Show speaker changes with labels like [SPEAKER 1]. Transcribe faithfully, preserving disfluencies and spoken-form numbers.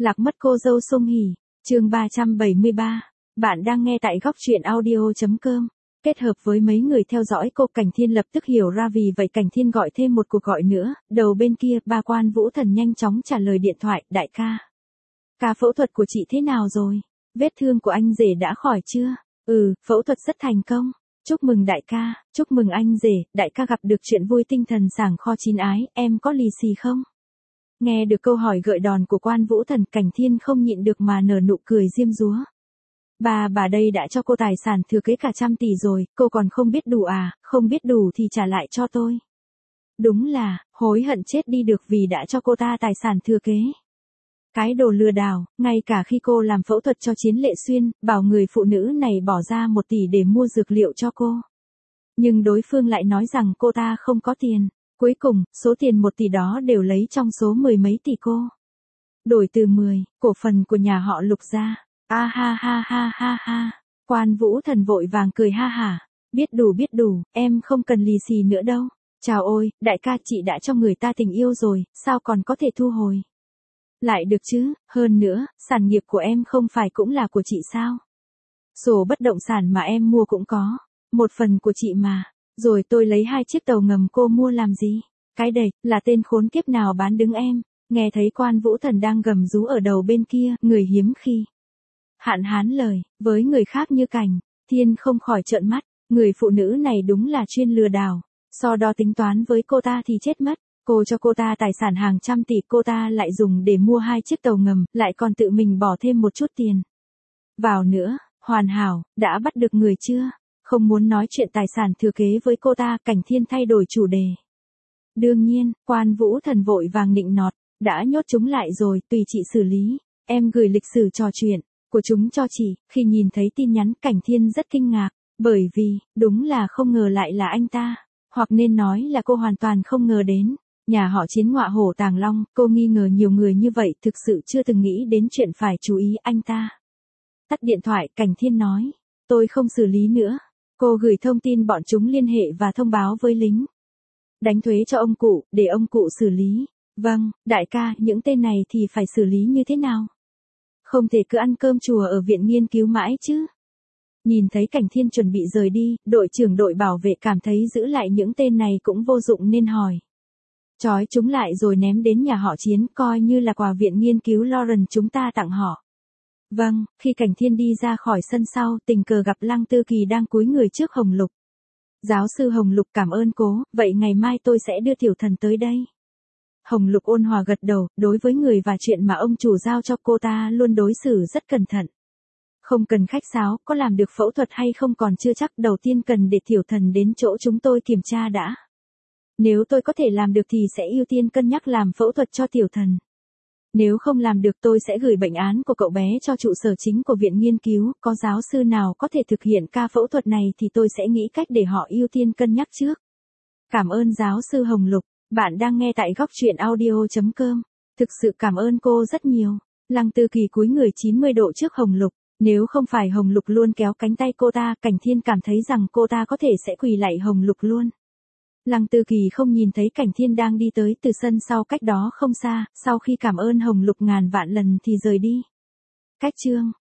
[SPEAKER 1] Lạc mất cô dâu Song Hỷ, chương ba trăm bảy mươi ba. Bạn đang nghe tại góc truyện audio chấm com. Kết hợp với mấy người theo dõi cô, Cảnh Thiên lập tức hiểu ra, vì vậy Cảnh Thiên gọi thêm một cuộc gọi nữa. Đầu bên kia, ba Quan Vũ Thần nhanh chóng trả lời điện thoại. Đại ca, ca phẫu thuật của chị thế nào rồi? Vết thương của anh rể đã khỏi chưa? Ừ, phẫu thuật rất thành công. Chúc mừng đại ca, chúc mừng anh rể, đại ca gặp được chuyện vui, tinh thần sảng kho chín ái, em có lì xì không? Nghe được câu hỏi gợi đòn của Quan Vũ Thần, Cảnh Thiên không nhịn được mà nở nụ cười diêm dúa. Bà bà đây đã cho cô tài sản thừa kế cả trăm tỷ rồi, cô còn không biết đủ à? Không biết đủ thì trả lại cho tôi. Đúng là, hối hận chết đi được vì đã cho cô ta tài sản thừa kế. Cái đồ lừa đảo, ngay cả khi cô làm phẫu thuật cho Chiến Lệ Xuyên, bảo người phụ nữ này bỏ ra một tỷ để mua dược liệu cho cô. Nhưng đối phương lại nói rằng cô ta không có tiền. Cuối cùng, số tiền một tỷ đó đều lấy trong số mười mấy tỷ cô. Đổi từ mười, cổ phần của nhà họ Lục ra. A ha ha ha ha ha. Quan Vũ Thần vội vàng cười ha hả. Biết đủ biết đủ, em không cần lì xì nữa đâu. Chào ôi, đại ca, chị đã cho người ta tình yêu rồi, sao còn có thể thu hồi? Lại được chứ, hơn nữa, sản nghiệp của em không phải cũng là của chị sao? Sổ bất động sản mà em mua cũng có. Một phần của chị mà. Rồi tôi lấy hai chiếc tàu ngầm cô mua làm gì? Cái đệch, là tên khốn kiếp nào bán đứng em? Nghe thấy Quan Vũ Thần đang gầm rú ở đầu bên kia, người hiếm khi hạn hán lời, với người khác như Cảnh Thiên không khỏi trợn mắt. Người phụ nữ này đúng là chuyên lừa đảo. So đo tính toán với cô ta thì chết mất. Cô cho cô ta tài sản hàng trăm tỷ, cô ta lại dùng để mua hai chiếc tàu ngầm, lại còn tự mình bỏ thêm một chút tiền vào nữa. Hoàn hảo, đã bắt được người chưa? Không muốn nói chuyện tài sản thừa kế với cô ta, Cảnh Thiên thay đổi chủ đề. Đương nhiên, Quan Vũ Thần vội vàng nịnh nọt. Đã nhốt chúng lại rồi, tùy chị xử lý. Em gửi lịch sử trò chuyện của chúng cho chị. Khi nhìn thấy tin nhắn, Cảnh Thiên rất kinh ngạc. Bởi vì, đúng là không ngờ lại là anh ta. Hoặc nên nói là cô hoàn toàn không ngờ đến. Nhà họ Chiến ngọa hổ tàng long, cô nghi ngờ nhiều người như vậy, thực sự chưa từng nghĩ đến chuyện phải chú ý anh ta. Tắt điện thoại, Cảnh Thiên nói. Tôi không xử lý nữa. Cô gửi thông tin bọn chúng liên hệ và thông báo với lính đánh thuế cho ông cụ, để ông cụ xử lý. Vâng, đại ca, những tên này thì phải xử lý như thế nào? Không thể cứ ăn cơm chùa ở viện nghiên cứu mãi chứ. Nhìn thấy Cảnh Thiên chuẩn bị rời đi, đội trưởng đội bảo vệ cảm thấy giữ lại những tên này cũng vô dụng nên hỏi. Trói chúng lại rồi ném đến nhà họ Chiến, coi như là quà viện nghiên cứu Lawrence chúng ta tặng họ. Vâng, khi Cảnh Thiên đi ra khỏi sân sau, tình cờ gặp Lăng Tư Kỳ đang cúi người trước Hồng Lục. Giáo sư Hồng Lục, cảm ơn cố, vậy ngày mai tôi sẽ đưa tiểu thần tới đây. Hồng Lục ôn hòa gật đầu, đối với người và chuyện mà ông chủ giao cho cô ta luôn đối xử rất cẩn thận. Không cần khách sáo, có làm được phẫu thuật hay không còn chưa chắc, đầu tiên cần để tiểu thần đến chỗ chúng tôi kiểm tra đã. Nếu tôi có thể làm được thì sẽ ưu tiên cân nhắc làm phẫu thuật cho tiểu thần. Nếu không làm được, tôi sẽ gửi bệnh án của cậu bé cho trụ sở chính của viện nghiên cứu, có giáo sư nào có thể thực hiện ca phẫu thuật này thì tôi sẽ nghĩ cách để họ ưu tiên cân nhắc trước. Cảm ơn giáo sư Hồng Lục, bạn đang nghe tại góc truyện audio chấm com. Thực sự cảm ơn cô rất nhiều. Lăng Tư Kỳ cúi người chín mươi độ trước Hồng Lục, nếu không phải Hồng Lục luôn kéo cánh tay cô ta, Cảnh Thiên cảm thấy rằng cô ta có thể sẽ quỳ lạy Hồng Lục luôn. Lăng Tư Kỳ không nhìn thấy Cảnh Thiên đang đi tới từ sân sau cách đó không xa, sau khi cảm ơn Hồng Lục ngàn vạn lần thì rời đi. Cách chương